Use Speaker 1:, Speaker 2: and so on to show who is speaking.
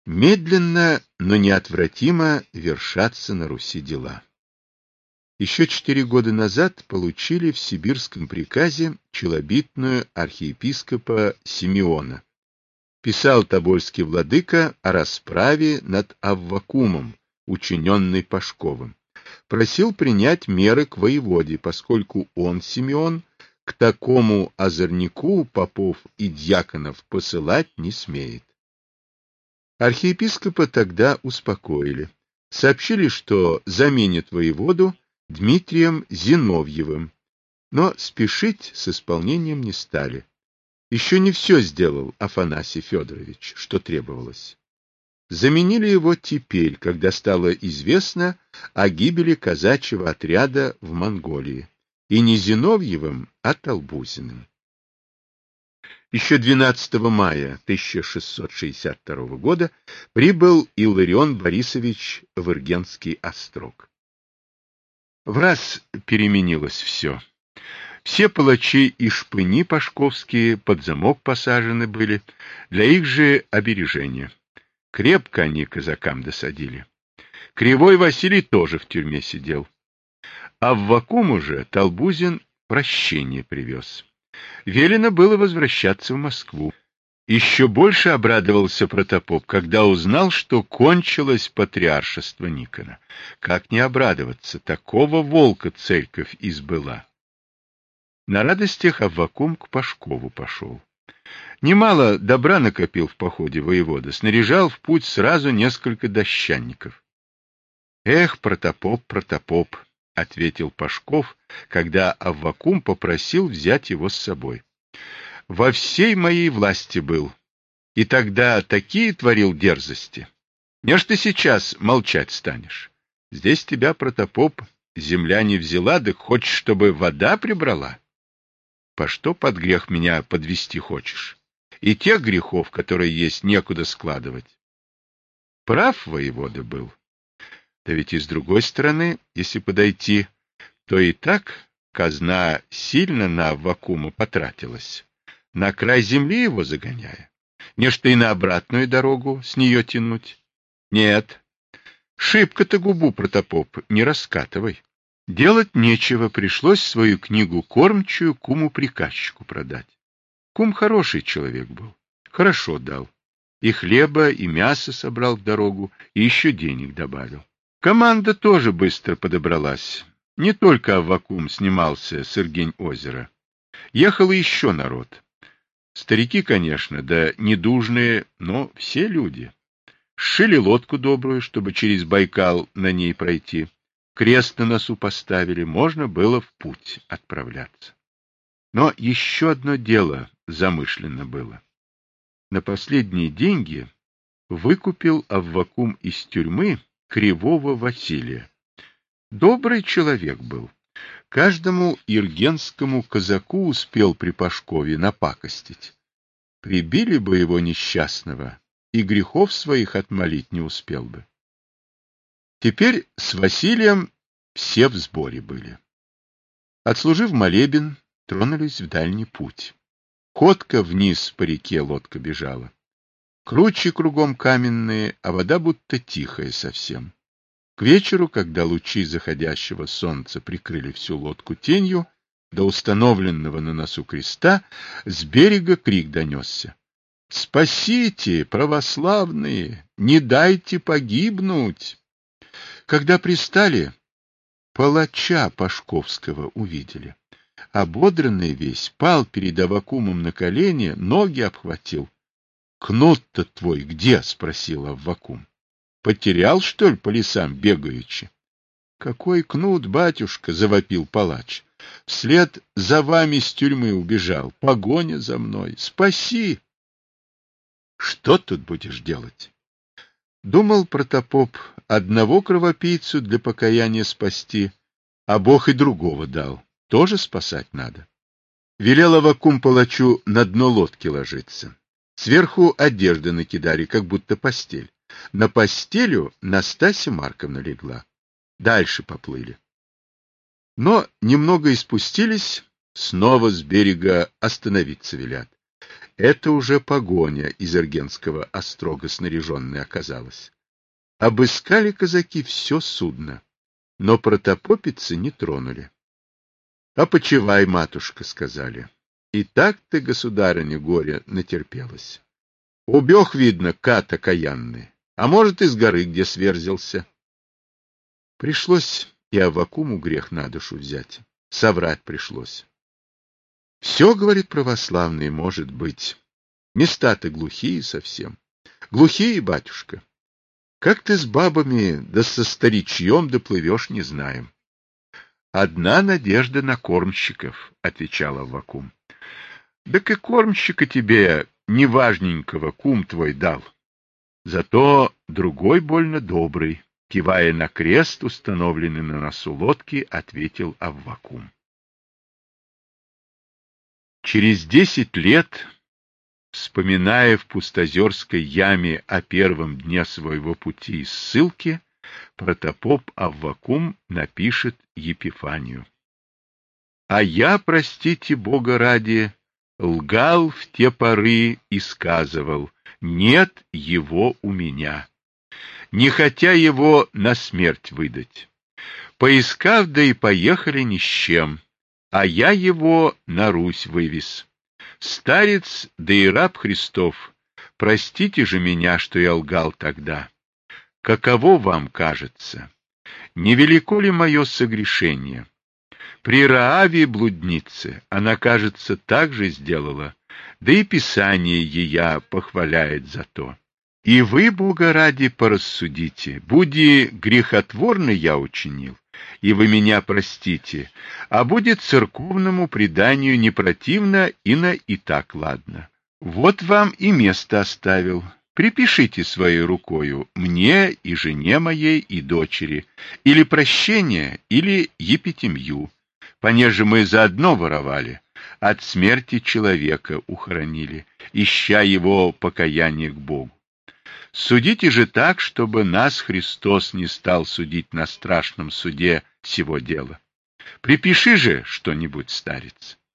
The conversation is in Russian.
Speaker 1: Медленно, но неотвратимо вершатся на Руси дела. Еще 4 года назад получили в сибирском приказе челобитную архиепископа Симеона. Писал тобольский владыка о расправе над Аввакумом, учиненной Пашковым. Просил принять меры к воеводе, поскольку он, Симеон, к такому озорнику попов и дьяконов посылать не смеет. Архиепископа тогда успокоили. Сообщили, что заменят воеводу Дмитрием Зиновьевым, но спешить с исполнением не стали. Еще не все сделал Афанасий Федорович, что требовалось. Заменили его теперь, когда стало известно о гибели казачьего отряда в Монголии, и не Зиновьевым, а Толбузиным. Еще 12 мая 1662 года прибыл Илларион Борисович в Иргенский острог. Враз переменилось все. Все палачи и шпыни пашковские под замок посажены были, для их же обережения. Крепко они казакам досадили. Кривой Василий тоже в тюрьме сидел. А в Аввакуму же Толбузин прощение привез. Велено было возвращаться в Москву. Еще больше обрадовался протопоп, когда узнал, что кончилось патриаршество Никона. Как не обрадоваться, такого волка церковь избыла. На радостях Аввакум к Пашкову пошел. Немало добра накопил в походе воевода, снаряжал в путь сразу несколько дощанников. Эх, протопоп, протопоп! — ответил Пашков, когда Аввакум попросил взять его с собой. — Во всей моей власти был, и тогда такие творил дерзости. Не ж ты сейчас молчать станешь. Здесь тебя, протопоп, земля не взяла, да хочешь, чтобы вода прибрала? По что под грех меня подвести хочешь? И тех грехов, которые есть, некуда складывать. Прав воевода был. Да ведь и с другой стороны, если подойти, то и так казна сильно на Аввакума потратилась, на край земли его загоняя. Не что и на обратную дорогу с нее тянуть. Нет, шибко-то губу, протопоп, не раскатывай. Делать нечего, пришлось свою книгу кормчую куму-приказчику продать. Кум хороший человек был, хорошо дал. И хлеба, и мяса собрал в дорогу, и еще денег добавил. Команда тоже быстро подобралась. Не только Аввакум снимался с Иргень-озера. Ехал еще народ. Старики, конечно, да недужные, но все люди. Сшили лодку добрую, чтобы через Байкал на ней пройти. Крест на носу поставили, можно было в путь отправляться. Но еще одно дело замышлено было. На последние деньги выкупил Аввакум из тюрьмы Кривого Василия. Добрый человек был. Каждому иргенскому казаку успел при Пашкове напакостить. Прибили бы его несчастного, и грехов своих отмолить не успел бы. Теперь с Василием все в сборе были. Отслужив молебен, тронулись в дальний путь. Ходка вниз по реке лодка бежала. Кручи кругом каменные, а вода будто тихая совсем. К вечеру, когда лучи заходящего солнца прикрыли всю лодку тенью, до установленного на носу креста с берега крик донесся. «Спасите, православные! Не дайте погибнуть!» Когда пристали, палача Пашковского увидели. Ободранный весь, пал перед Аввакумом на колени, ноги обхватил. — Кнут-то твой где? — спросил Аввакум. — Потерял, что ли, по лесам бегаючи? — Какой кнут, батюшка? — завопил палач. — Вслед за вами с тюрьмы убежал. Погоня за мной. Спаси! — Что тут будешь делать? Думал протопоп одного кровопийцу для покаяния спасти, а Бог и другого дал. Тоже спасать надо. Велел Аввакум палачу на дно лодки ложиться. Сверху одежды накидали, как будто постель. На постелю Настасья Марковна легла. Дальше поплыли. Но немного и спустились, снова с берега остановиться велят. Это уже погоня из Эргенского острога снаряженная оказалась. Обыскали казаки все судно, но протопопицы не тронули. — А почивай, матушка, — сказали. — И так ты, государыня, горе натерпелась. Убег, видно, кат окаянный, а может, из горы где сверзился. Пришлось и Аввакуму грех на душу взять. Соврать пришлось. Все, говорит православный, может быть. Места-то глухие совсем. Глухие, батюшка. Как ты с бабами да со старичьем доплывешь, не знаем. Одна надежда на кормщиков, отвечал Аввакум. Так и кормщика тебе неважненького кум твой дал. Зато другой больно добрый, кивая на крест, установленный на носу лодки, ответил Аввакум. Через 10 лет, вспоминая в Пустозерской яме о первом дне своего пути из ссылки, протопоп Аввакум напишет Епифанию. «А я, простите Бога ради, лгал в те поры и сказывал, нет его у меня, не хотя его на смерть выдать. Поискав, да и поехали ни с чем, а я его на Русь вывез. Старец, да и раб Христов, простите же меня, что я лгал тогда. Каково вам кажется? Невелико ли мое согрешение? При Рааве блуднице она, кажется, так же сделала, да и Писание ея похваляет за то. И вы, Бога ради, порассудите, буди грехотворно я учинил, и вы меня простите, а будет церковному преданию не противно, и так ладно. Вот вам и место оставил. Припишите своей рукою мне и жене моей и дочери, или прощение, или епитемью, понеже мы заодно воровали, от смерти человека ухоронили, ища его покаяние к Богу. Судите же так, чтобы нас Христос не стал судить на страшном суде сего дела. Припиши же что-нибудь, старец.